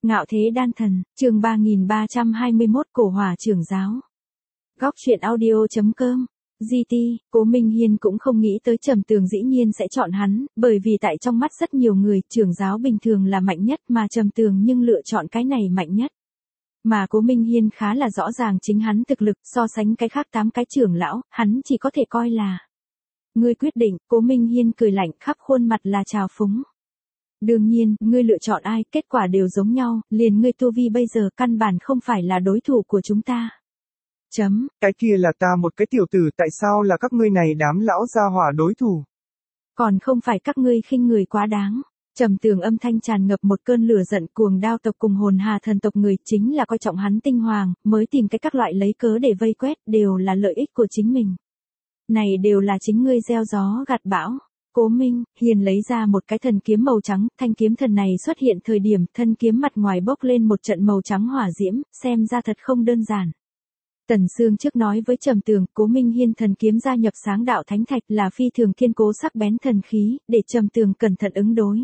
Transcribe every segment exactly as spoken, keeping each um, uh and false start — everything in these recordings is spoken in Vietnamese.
Ngạo thế đan thần, chương ba nghìn ba trăm hai mươi mốt Cổ Hỏa trưởng giáo. Góc truyện audio chấm com. giê tê, Cố Minh Hiên cũng không nghĩ tới Trầm Tường dĩ nhiên sẽ chọn hắn, bởi vì tại trong mắt rất nhiều người, trưởng giáo bình thường là mạnh nhất mà Trầm Tường nhưng lựa chọn cái này mạnh nhất. Mà Cố Minh Hiên khá là rõ ràng chính hắn thực lực so sánh cái khác tám cái trưởng lão, hắn chỉ có thể coi là. Ngươi quyết định, Cố Minh Hiên cười lạnh khắp khuôn mặt là trào phúng. Đương nhiên, ngươi lựa chọn ai, kết quả đều giống nhau, liền ngươi tu vi bây giờ căn bản không phải là đối thủ của chúng ta. Chấm. Cái kia là ta một cái tiểu tử, tại sao là các ngươi này đám lão gia hỏa đối thủ? Còn không phải các ngươi khinh người quá đáng. Trầm Tường âm thanh tràn ngập một cơn lửa giận, cuồng đao tộc cùng hồn hà thần tộc người chính là coi trọng hắn tinh hoàng, mới tìm cái các loại lấy cớ để vây quét, đều là lợi ích của chính mình. Này đều là chính ngươi gieo gió gặt bão. Cố Minh Hiên lấy ra một cái thần kiếm màu trắng, thanh kiếm thần này xuất hiện thời điểm thân kiếm mặt ngoài bốc lên một trận màu trắng hỏa diễm, xem ra thật không đơn giản. Tần Sương trước nói với Trầm Tường, Cố Minh Hiên thần kiếm gia nhập sáng đạo thánh thạch là phi thường kiên cố sắc bén thần khí, để Trầm Tường cẩn thận ứng đối.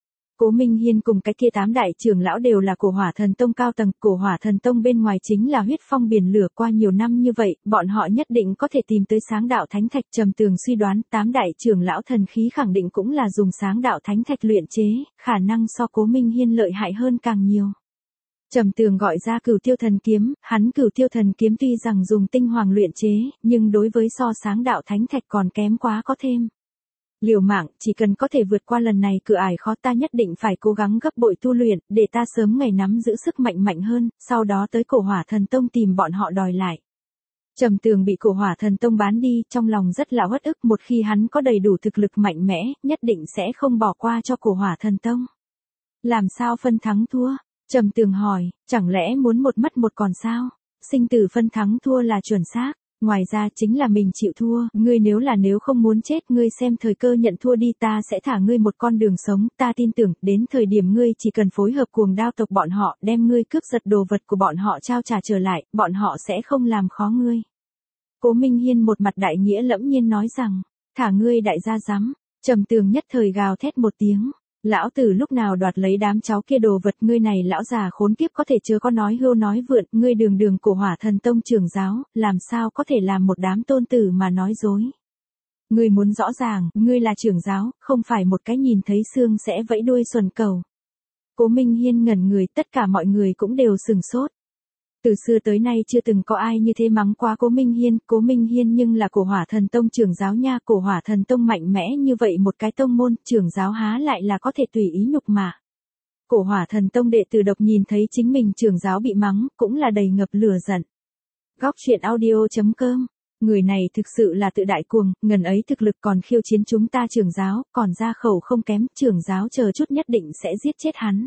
Cố Minh Hiên cùng cái kia tám đại trưởng lão đều là Cổ Hỏa Thần Tông cao tầng, Cổ Hỏa Thần Tông bên ngoài chính là huyết phong biển lửa, qua nhiều năm như vậy, bọn họ nhất định có thể tìm tới sáng đạo thánh thạch. Trầm Tường suy đoán, tám đại trưởng lão thần khí khẳng định cũng là dùng sáng đạo thánh thạch luyện chế, khả năng so Cố Minh Hiên lợi hại hơn càng nhiều. Trầm Tường gọi ra Cửu Tiêu thần kiếm, hắn Cửu Tiêu thần kiếm tuy rằng dùng tinh hoàng luyện chế, nhưng đối với so sáng đạo thánh thạch còn kém quá có thêm. Liều mạng, chỉ cần có thể vượt qua lần này cửa ải khó, ta nhất định phải cố gắng gấp bội tu luyện, để ta sớm ngày nắm giữ sức mạnh mạnh hơn, sau đó tới Cổ Hỏa Thần Tông tìm bọn họ đòi lại. Trầm Tường bị Cổ Hỏa Thần Tông bán đi, trong lòng rất là uất ức, một khi hắn có đầy đủ thực lực mạnh mẽ, nhất định sẽ không bỏ qua cho Cổ Hỏa Thần Tông. Làm sao phân thắng thua? Trầm Tường hỏi, chẳng lẽ muốn một mất một còn sao? Sinh tử phân thắng thua là chuẩn xác. Ngoài ra chính là mình chịu thua, ngươi nếu là nếu không muốn chết, ngươi xem thời cơ nhận thua đi, ta sẽ thả ngươi một con đường sống, ta tin tưởng, đến thời điểm ngươi chỉ cần phối hợp cuồng đao tộc bọn họ, đem ngươi cướp giật đồ vật của bọn họ trao trả trở lại, bọn họ sẽ không làm khó ngươi. Cố Minh Hiên một mặt đại nghĩa lẫm nhiên nói rằng, thả ngươi đại gia dám. Trầm Tường nhất thời gào thét một tiếng. Lão tử lúc nào đoạt lấy đám cháu kia đồ vật, ngươi này lão già khốn kiếp có thể chớ có nói hưu nói vượn, ngươi đường đường Cổ Hỏa Thần Tông trưởng giáo, làm sao có thể làm một đám tôn tử mà nói dối. Ngươi muốn rõ ràng, ngươi là trưởng giáo, không phải một cái nhìn thấy xương sẽ vẫy đuôi xuẩn cầu. Cố Minh Hiên ngẩn người, tất cả mọi người cũng đều sừng sốt. Từ xưa tới nay chưa từng có ai như thế mắng quá Cố Minh Hiên, Cố Minh Hiên nhưng là Cổ Hỏa Thần Tông trưởng giáo nha, Cổ Hỏa Thần Tông mạnh mẽ như vậy một cái tông môn, trưởng giáo há lại là có thể tùy ý nhục mạ. Cổ Hỏa Thần Tông đệ tử độc nhìn thấy chính mình trưởng giáo bị mắng, cũng là đầy ngập lửa giận. Góc truyện audio chấm com. Người này thực sự là tự đại cuồng, ngần ấy thực lực còn khiêu chiến chúng ta trưởng giáo, còn ra khẩu không kém, trưởng giáo chờ chút nhất định sẽ giết chết hắn.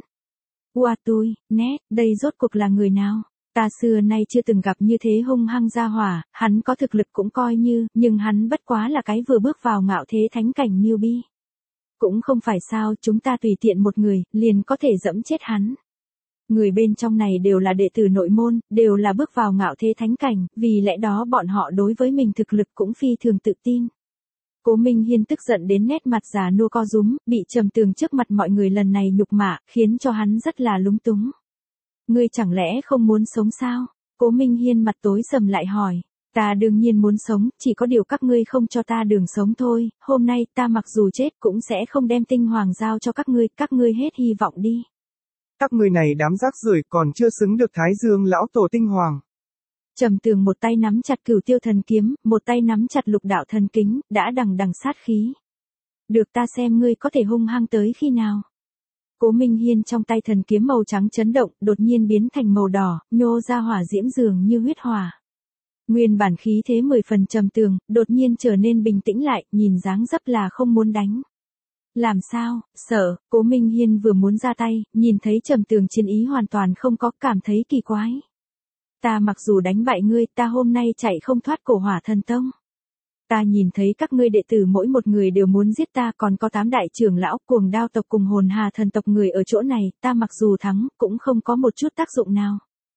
Ua tui, nét, đây rốt cuộc là người nào? Ta xưa nay chưa từng gặp như thế hung hăng gia hỏa, hắn có thực lực cũng coi như, nhưng hắn bất quá là cái vừa bước vào ngạo thế thánh cảnh newbie. Cũng không phải sao, chúng ta tùy tiện một người, liền có thể dẫm chết hắn. Người bên trong này đều là đệ tử nội môn, đều là bước vào ngạo thế thánh cảnh, vì lẽ đó bọn họ đối với mình thực lực cũng phi thường tự tin. Cố Minh Hiên tức giận đến nét mặt già nua co rúm, bị Trầm Tường trước mặt mọi người lần này nhục mạ, khiến cho hắn rất là lúng túng. Ngươi chẳng lẽ không muốn sống sao? Cố Minh Hiên mặt tối sầm lại hỏi. Ta đương nhiên muốn sống, chỉ có điều các ngươi không cho ta đường sống thôi, hôm nay ta mặc dù chết cũng sẽ không đem tinh hoàng giao cho các ngươi, các ngươi hết hy vọng đi. Các ngươi này đám rác rưởi còn chưa xứng được Thái Dương lão tổ tinh hoàng. Trầm Tường một tay nắm chặt Cửu Tiêu thần kiếm, một tay nắm chặt Lục Đạo thần kính, đã đằng đằng sát khí. Được, ta xem ngươi có thể hung hăng tới khi nào. Cố Minh Hiên trong tay thần kiếm màu trắng chấn động, đột nhiên biến thành màu đỏ, nhô ra hỏa diễm dường như huyết hỏa. Nguyên bản khí thế mười phần Trầm Tường, đột nhiên trở nên bình tĩnh lại, nhìn dáng dấp là không muốn đánh. Làm sao, sợ, Cố Minh Hiên vừa muốn ra tay, nhìn thấy Trầm Tường chiến ý hoàn toàn không có, cảm thấy kỳ quái. Ta mặc dù đánh bại ngươi, ta hôm nay chạy không thoát Cổ Hỏa Thần Tông. Ta nhìn thấy các ngươi đệ tử mỗi một người đều muốn giết ta, còn có tám đại trưởng lão, cuồng đao tộc cùng hồn hà thần tộc người ở chỗ này, ta mặc dù thắng, cũng không có một chút tác dụng nào.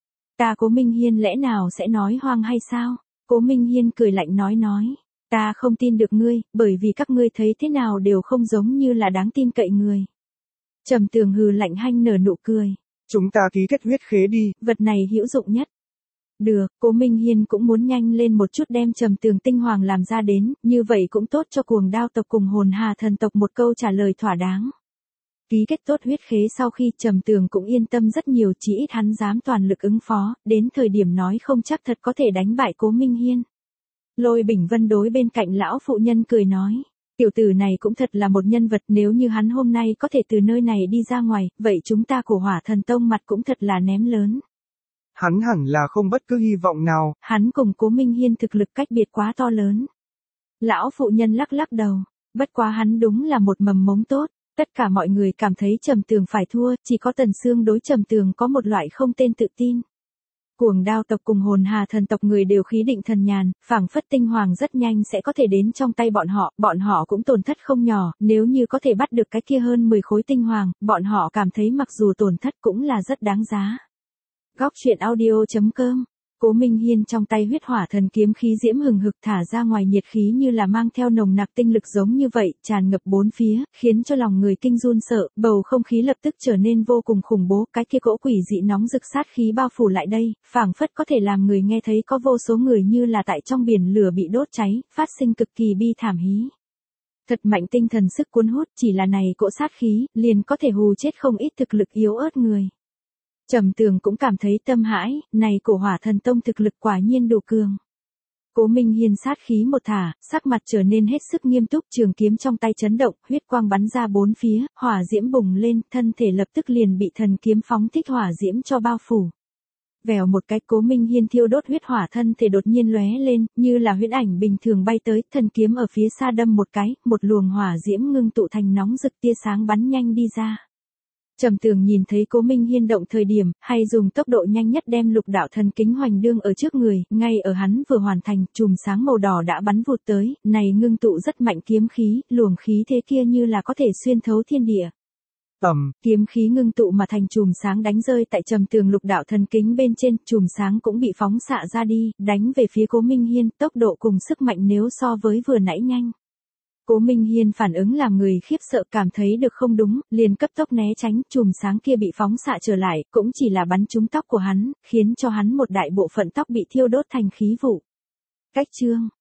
Ta Cố Minh Hiên lẽ nào sẽ nói hoang hay sao? Cố Minh Hiên cười lạnh nói nói. Ta không tin được ngươi, bởi vì các ngươi thấy thế nào đều không giống như là đáng tin cậy người. Trầm Tường hừ lạnh hanh nở nụ cười. Chúng ta ký kết huyết khế đi. Vật này hữu dụng nhất. Được, Cố Minh Hiên cũng muốn nhanh lên một chút đem Trầm Tường tinh hoàng làm ra đến, như vậy cũng tốt cho Cuồng Đao tộc cùng Hồn Hà thần tộc một câu trả lời thỏa đáng. Ký kết tốt huyết khế sau khi Trầm Tường cũng yên tâm rất nhiều, chỉ ít hắn dám toàn lực ứng phó, đến thời điểm nói không chắc thật có thể đánh bại Cố Minh Hiên. Lôi Bình Vân đối bên cạnh lão phụ nhân cười nói, tiểu tử này cũng thật là một nhân vật, nếu như hắn hôm nay có thể từ nơi này đi ra ngoài, vậy chúng ta của Hỏa Thần Tông mặt cũng thật là ném lớn. Hắn hẳn là không bất cứ hy vọng nào. Hắn cùng Cố Minh Hiên thực lực cách biệt quá to lớn. Lão phụ nhân lắc lắc đầu, bất quá hắn đúng là một mầm mống tốt. Tất cả mọi người cảm thấy Trầm Tường phải thua, chỉ có Tần Sương đối Trầm Tường có một loại không tên tự tin. Cuồng Đao tộc cùng Hồn Hà thần tộc người đều khí định thần nhàn, phảng phất tinh hoàng rất nhanh sẽ có thể đến trong tay bọn họ, bọn họ cũng tổn thất không nhỏ, nếu như có thể bắt được cái kia hơn mười khối tinh hoàng, bọn họ cảm thấy mặc dù tổn thất cũng là rất đáng giá. Góc truyện audio chấm com. Cố Minh Hiên trong tay huyết hỏa thần kiếm khí diễm hừng hực thả ra ngoài, nhiệt khí như là mang theo nồng nặc tinh lực giống như vậy, tràn ngập bốn phía, khiến cho lòng người kinh run sợ, bầu không khí lập tức trở nên vô cùng khủng bố, cái kia cỗ quỷ dị nóng rực sát khí bao phủ lại đây, phảng phất có thể làm người nghe thấy có vô số người như là tại trong biển lửa bị đốt cháy, phát sinh cực kỳ bi thảm hí. Thật mạnh tinh thần sức cuốn hút, chỉ là này cỗ sát khí, liền có thể hù chết không ít thực lực yếu ớt người. Trầm Tường cũng cảm thấy tâm hãi, này của Hỏa Thần Tông thực lực quả nhiên đủ cường. Cố Minh Hiên sát khí một thả, sắc mặt trở nên hết sức nghiêm túc, trường kiếm trong tay chấn động, huyết quang bắn ra bốn phía, hỏa diễm bùng lên, thân thể lập tức liền bị thần kiếm phóng thích hỏa diễm cho bao phủ. Vèo một cái, Cố Minh Hiên thiêu đốt huyết hỏa thân thể đột nhiên lóe lên, như là huyễn ảnh bình thường bay tới, thần kiếm ở phía xa đâm một cái, một luồng hỏa diễm ngưng tụ thành nóng rực tia sáng bắn nhanh đi ra. Trầm Tường nhìn thấy Cố Minh Hiên động thời điểm, hay dùng tốc độ nhanh nhất đem lục đạo thần kính hoành đương ở trước người, ngay ở hắn vừa hoàn thành, chùm sáng màu đỏ đã bắn vụt tới, này ngưng tụ rất mạnh kiếm khí, luồng khí thế kia như là có thể xuyên thấu thiên địa. Tầm, kiếm khí ngưng tụ mà thành chùm sáng đánh rơi tại Trầm Tường lục đạo thần kính bên trên, chùm sáng cũng bị phóng xạ ra đi, đánh về phía Cố Minh Hiên, tốc độ cùng sức mạnh nếu so với vừa nãy nhanh. Cố Minh Hiên phản ứng làm người khiếp sợ, cảm thấy được không đúng, liền cấp tốc né tránh, chùm sáng kia bị phóng xạ trở lại, cũng chỉ là bắn trúng tóc của hắn, khiến cho hắn một đại bộ phận tóc bị thiêu đốt thành khí vụ. Cách chương